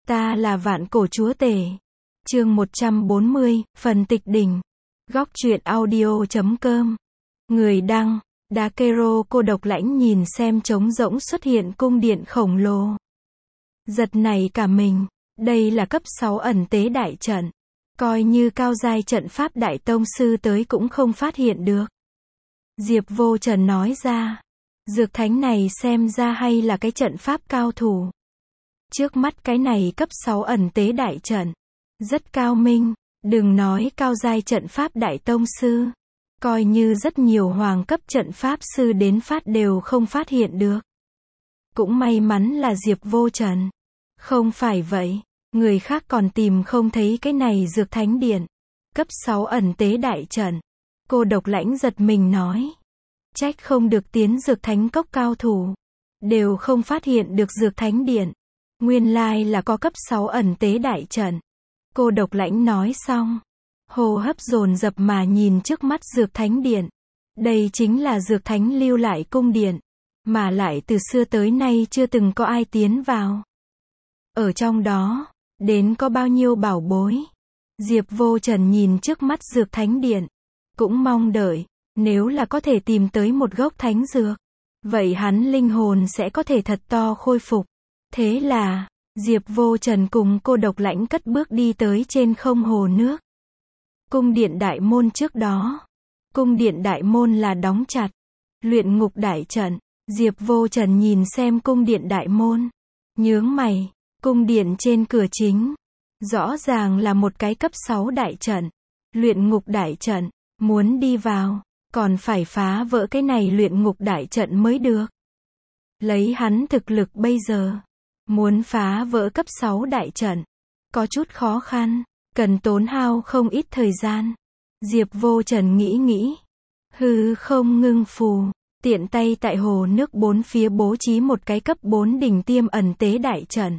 Ta là Vạn Cổ Chúa Tể. Chương 140, phần tịch đỉnh. Góc truyện audio.com. Người đăng, Dakero. Cô độc lãnh nhìn xem trống rỗng xuất hiện cung điện khổng lồ. Giật nảy cả mình. Đây là cấp 6 ẩn tế đại trận. Coi như cao giai trận pháp đại tông sư tới cũng không phát hiện được. Diệp Vô Trần nói ra. Dược thánh này xem ra hay là cái trận pháp cao thủ. Trước mắt cái này cấp 6 ẩn tế đại trận. Rất cao minh, đừng nói cao giai trận pháp đại tông sư. Coi như rất nhiều hoàng cấp trận pháp sư đến phát đều không phát hiện được. Cũng may mắn là Diệp Vô Trần. Không phải vậy, người khác còn tìm không thấy cái này dược thánh điện. Cấp 6 ẩn tế đại trận. Cô độc lãnh giật mình nói. Trách không được tiến dược thánh cốc cao thủ. Đều không phát hiện được dược thánh điện. Nguyên lai là có cấp 6 ẩn tế đại trận. Cô độc lãnh nói xong. Hô hấp dồn dập mà nhìn trước mắt dược thánh điện. Đây chính là dược thánh lưu lại cung điện. Mà lại từ xưa tới nay chưa từng có ai tiến vào. Ở trong đó, đến có bao nhiêu bảo bối. Diệp Vô Trần nhìn trước mắt dược thánh điện. Cũng mong đợi, nếu là có thể tìm tới một gốc thánh dược. Vậy hắn linh hồn sẽ có thể thật to khôi phục. Thế là, Diệp Vô Trần cùng cô độc lãnh cất bước đi tới trên không hồ nước. Cung điện đại môn trước đó. Cung điện đại môn là đóng chặt. Luyện ngục đại trận. Diệp Vô Trần nhìn xem cung điện đại môn. Nhướng mày. Cung điện trên cửa chính. Rõ ràng là một cái cấp 6 đại trận. Luyện ngục đại trận. Muốn đi vào. Còn phải phá vỡ cái này luyện ngục đại trận mới được. Lấy hắn thực lực bây giờ. Muốn phá vỡ cấp 6 đại trận. Có chút khó khăn. Cần tốn hao không ít thời gian. Diệp Vô Trần nghĩ. Hư không ngưng phù. Tiện tay tại hồ nước bốn phía bố trí một cái cấp 4 đỉnh tiêm ẩn tế đại trận.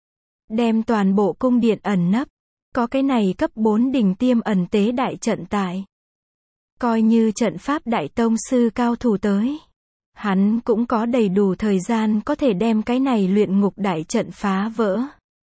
Đem toàn bộ cung điện ẩn nấp. Có cái này cấp 4 đỉnh tiêm ẩn tế đại trận tại. Coi như trận pháp đại tông sư cao thủ tới. Hắn cũng có đầy đủ thời gian có thể đem cái này luyện ngục đại trận phá vỡ.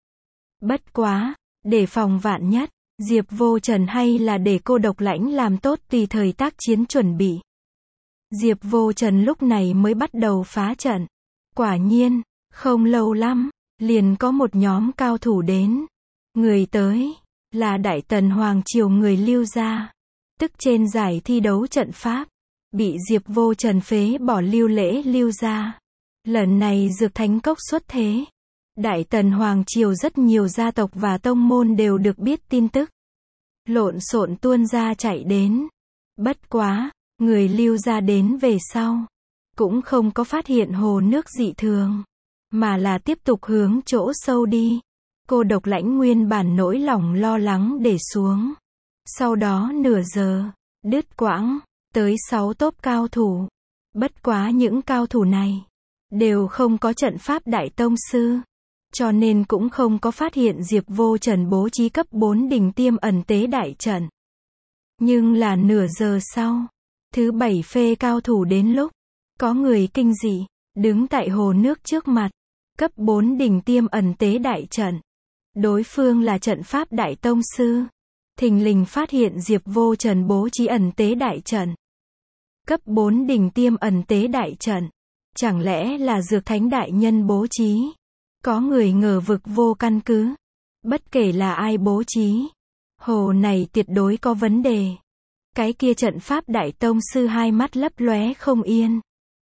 Bất quá, để phòng vạn nhất, Diệp Vô Trần hay là để cô độc lãnh làm tốt tùy thời tác chiến chuẩn bị. Diệp Vô Trần lúc này mới bắt đầu phá trận. Quả nhiên, không lâu lắm, liền có một nhóm cao thủ đến. Người tới, là Đại Tần Hoàng Triều người Lưu gia. Tức trên giải thi đấu trận pháp. Bị Diệp Vô Trần phế bỏ Lưu Lễ Lưu gia. Lần này dược thánh cốc xuất thế. Đại Tần Hoàng Triều rất nhiều gia tộc và tông môn đều được biết tin tức. Lộn xộn tuôn ra chạy đến. Bất quá, người Lưu gia đến về sau. Cũng không có phát hiện hồ nước dị thường. Mà là tiếp tục hướng chỗ sâu đi. Cô độc lãnh nguyên bản nỗi lòng lo lắng để xuống. Sau đó nửa giờ, đứt quãng. Tới 6 tốp cao thủ. Bất quá những cao thủ này đều không có trận pháp đại tông sư. Cho nên cũng không có phát hiện Diệp Vô Trần bố trí cấp 4 đỉnh tiêm ẩn tế đại trận. Nhưng là nửa giờ sau, thứ 7 phê cao thủ đến lúc. Có người kinh dị, đứng tại hồ nước trước mặt. Cấp 4 đỉnh tiêm ẩn tế đại trận. Đối phương là trận pháp đại tông sư. Thình lình phát hiện Diệp Vô Trần bố trí ẩn tế đại trận. Cấp 4 đỉnh tiêm ẩn tế đại trận. Chẳng lẽ là dược thánh đại nhân bố trí? Có người ngờ vực vô căn cứ. Bất kể là ai bố trí. Hồ này tuyệt đối có vấn đề. Cái kia trận pháp đại tông sư hai mắt lấp lóe không yên.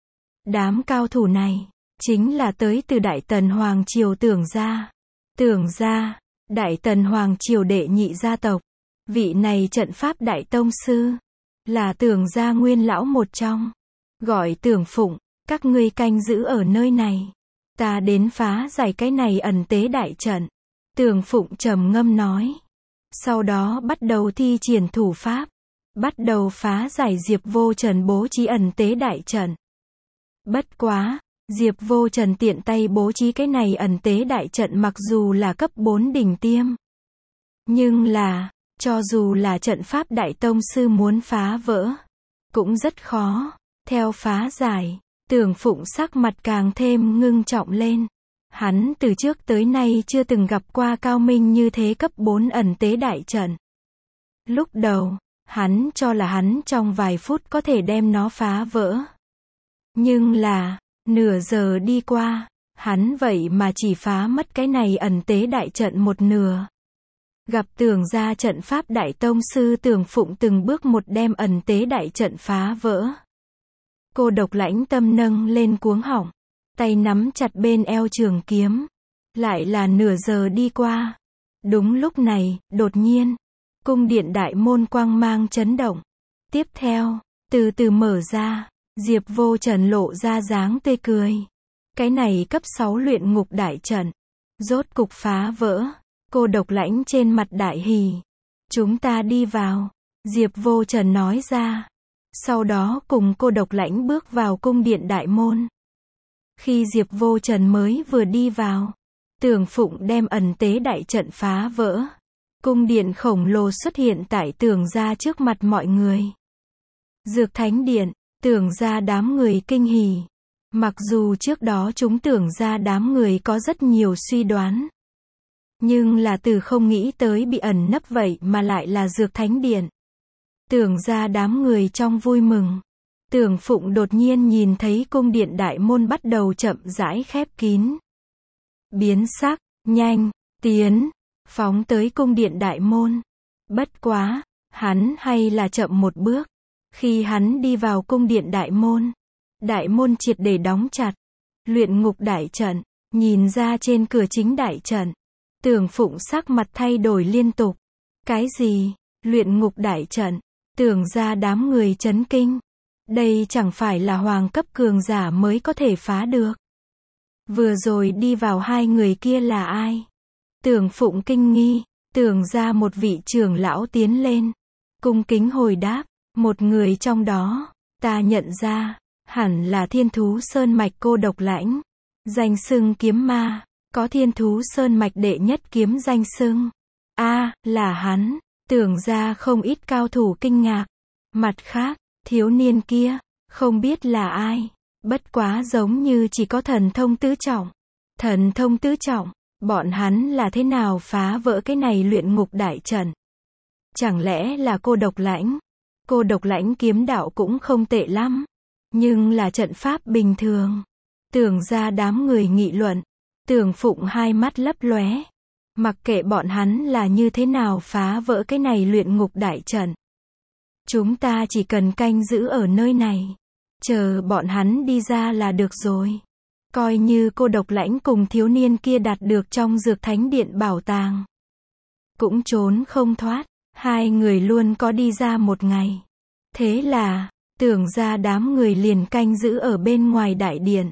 Đám cao thủ này, chính là tới từ Đại Tần Hoàng Triều Tưởng gia. Tưởng gia, Đại Tần Hoàng Triều đệ nhị gia tộc. Vị này trận pháp đại tông sư. Là Tưởng gia nguyên lão một trong. Gọi Tưởng Phụng, các ngươi canh giữ ở nơi này. Ta đến phá giải cái này ẩn tế đại trận. Tưởng Phụng trầm ngâm nói. Sau đó bắt đầu thi triển thủ pháp. Bắt đầu phá giải Diệp Vô Trần bố trí ẩn tế đại trận. Bất quá, Diệp Vô Trần tiện tay bố trí cái này ẩn tế đại trận mặc dù là cấp 4 đỉnh tiêm. Nhưng là, cho dù là trận pháp đại tông sư muốn phá vỡ, cũng rất khó. Theo phá giải, Tưởng Phụng sắc mặt càng thêm ngưng trọng lên. Hắn từ trước tới nay chưa từng gặp qua cao minh như thế cấp 4 ẩn tế đại trận. Lúc đầu, hắn cho là hắn trong vài phút có thể đem nó phá vỡ. Nhưng là, nửa giờ đi qua, hắn vậy mà chỉ phá mất cái này ẩn tế đại trận một nửa. Gặp Tưởng gia trận pháp đại tông sư Tưởng Phụng từng bước một đem ẩn tế đại trận phá vỡ. Cô Độc Lãnh tâm nâng lên cuống họng, tay nắm chặt bên eo trường kiếm. Lại là nửa giờ đi qua. Đúng lúc này, đột nhiên, cung điện đại môn quang mang chấn động. Tiếp theo, từ từ mở ra, Diệp Vô Trần lộ ra dáng tươi cười. Cái này cấp 6 luyện ngục đại trận, rốt cục phá vỡ. Cô Độc Lãnh trên mặt đại hỉ. Chúng ta đi vào, Diệp Vô Trần nói ra. Sau đó cùng Cô Độc Lãnh bước vào cung điện đại môn. Khi Diệp Vô Trần mới vừa đi vào, Tưởng Phụng đem ẩn tế đại trận phá vỡ. Cung điện khổng lồ xuất hiện tại Tưởng gia trước mặt mọi người. Dược Thánh Điện, Tưởng gia đám người kinh hỉ. Mặc dù trước đó chúng Tưởng gia đám người có rất nhiều suy đoán. Nhưng là từ không nghĩ tới bị ẩn nấp vậy mà lại là Dược Thánh Điện. Tưởng gia đám người trong vui mừng. Tưởng Phụng đột nhiên nhìn thấy cung điện đại môn bắt đầu chậm rãi khép kín. Biến sắc, nhanh, tiến, phóng tới cung điện đại môn. Bất quá, hắn hay là chậm một bước. Khi hắn đi vào cung điện đại môn triệt để đóng chặt. Luyện ngục đại trận, nhìn ra trên cửa chính đại trận. Tưởng Phụng sắc mặt thay đổi liên tục. Cái gì? Luyện ngục đại trận? Tưởng ra đám người chấn kinh. Đây chẳng phải là hoàng cấp cường giả mới có thể phá được. Vừa rồi đi vào hai người kia là ai? Tưởng Phụng kinh nghi. Tưởng ra một vị trưởng lão tiến lên. Cung kính hồi đáp. Một người trong đó, ta nhận ra, hẳn là Thiên Thú Sơn Mạch Cô Độc Lãnh. Danh xưng kiếm ma. Có Thiên Thú Sơn Mạch đệ nhất kiếm danh xưng. Là hắn. Tưởng ra không ít cao thủ kinh ngạc. Mặt khác, thiếu niên kia, không biết là ai. Bất quá giống như chỉ có thần thông tứ trọng. Thần thông tứ trọng, bọn hắn là thế nào phá vỡ cái này luyện ngục đại trận? Chẳng lẽ là Cô Độc Lãnh? Cô Độc Lãnh kiếm đạo cũng không tệ lắm. Nhưng là trận pháp bình thường. Tưởng ra đám người nghị luận. Tưởng Phụng hai mắt lấp lóe. Mặc kệ bọn hắn là như thế nào phá vỡ cái này luyện ngục đại trận. Chúng ta chỉ cần canh giữ ở nơi này. Chờ bọn hắn đi ra là được rồi. Coi như Cô Độc Lãnh cùng thiếu niên kia đạt được trong Dược Thánh Điện bảo tàng. Cũng trốn không thoát. Hai người luôn có đi ra một ngày. Thế là, Tưởng ra đám người liền canh giữ ở bên ngoài đại điện.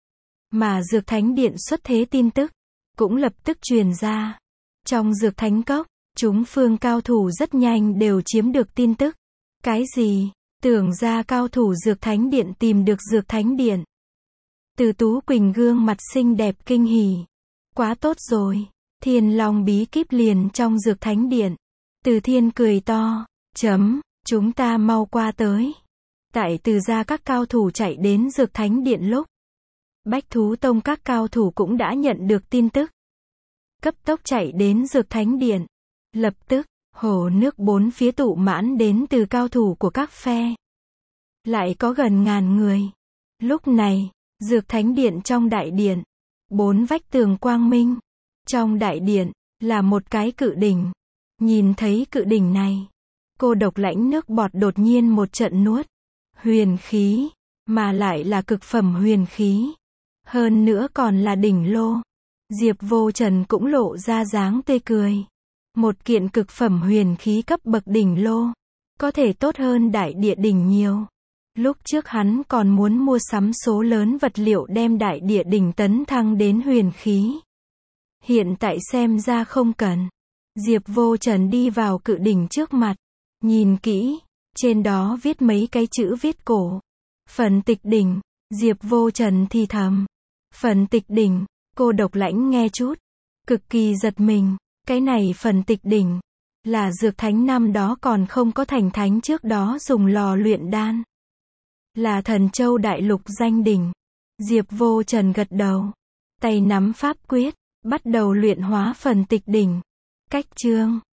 Mà Dược Thánh Điện xuất thế tin tức, cũng lập tức truyền ra. Trong Dược Thánh Cốc, chúng phương cao thủ rất nhanh đều chiếm được tin tức. Cái gì? Tưởng ra cao thủ Dược Thánh Điện tìm được Dược Thánh Điện. Từ Tú Quỳnh gương mặt xinh đẹp kinh hỉ. Quá tốt rồi, Thiên Long bí kíp liền trong Dược Thánh Điện. Từ Thiên cười to, chúng ta mau qua tới. Tại Từ gia các cao thủ chạy đến Dược Thánh Điện lúc. Bách Thú Tông các cao thủ cũng đã nhận được tin tức. Cấp tốc chạy đến Dược Thánh Điện. Lập tức, hồ nước bốn phía tụ mãn đến từ cao thủ của các phe. Lại có gần ngàn người. Lúc này, Dược Thánh Điện trong đại điện. 4 vách tường quang minh. Trong đại điện, là một cái cự đỉnh. Nhìn thấy cự đỉnh này. Cô Độc Lãnh nước bọt đột nhiên một trận nuốt. Huyền khí. Mà lại là cực phẩm huyền khí. Hơn nữa còn là đỉnh lô. Diệp Vô Trần cũng lộ ra dáng tươi cười. Một kiện cực phẩm huyền khí cấp bậc đỉnh lô. Có thể tốt hơn đại địa đỉnh nhiều. Lúc trước hắn còn muốn mua sắm số lớn vật liệu đem đại địa đỉnh tấn thăng đến huyền khí. Hiện tại xem ra không cần. Diệp Vô Trần đi vào cự đỉnh trước mặt. Nhìn kỹ. Trên đó viết mấy cái chữ viết cổ. Phần tịch đỉnh. Diệp Vô Trần thì thầm. Phần tịch đỉnh. Cô Độc Lãnh nghe chút. Cực kỳ giật mình. Cái này phần tịch đỉnh. Là Dược Thánh năm đó còn không có thành thánh trước đó dùng lò luyện đan. Là Thần Châu Đại Lục danh đỉnh. Diệp Vô Trần gật đầu. Tay nắm pháp quyết, bắt đầu luyện hóa phần tịch đỉnh. Cách chương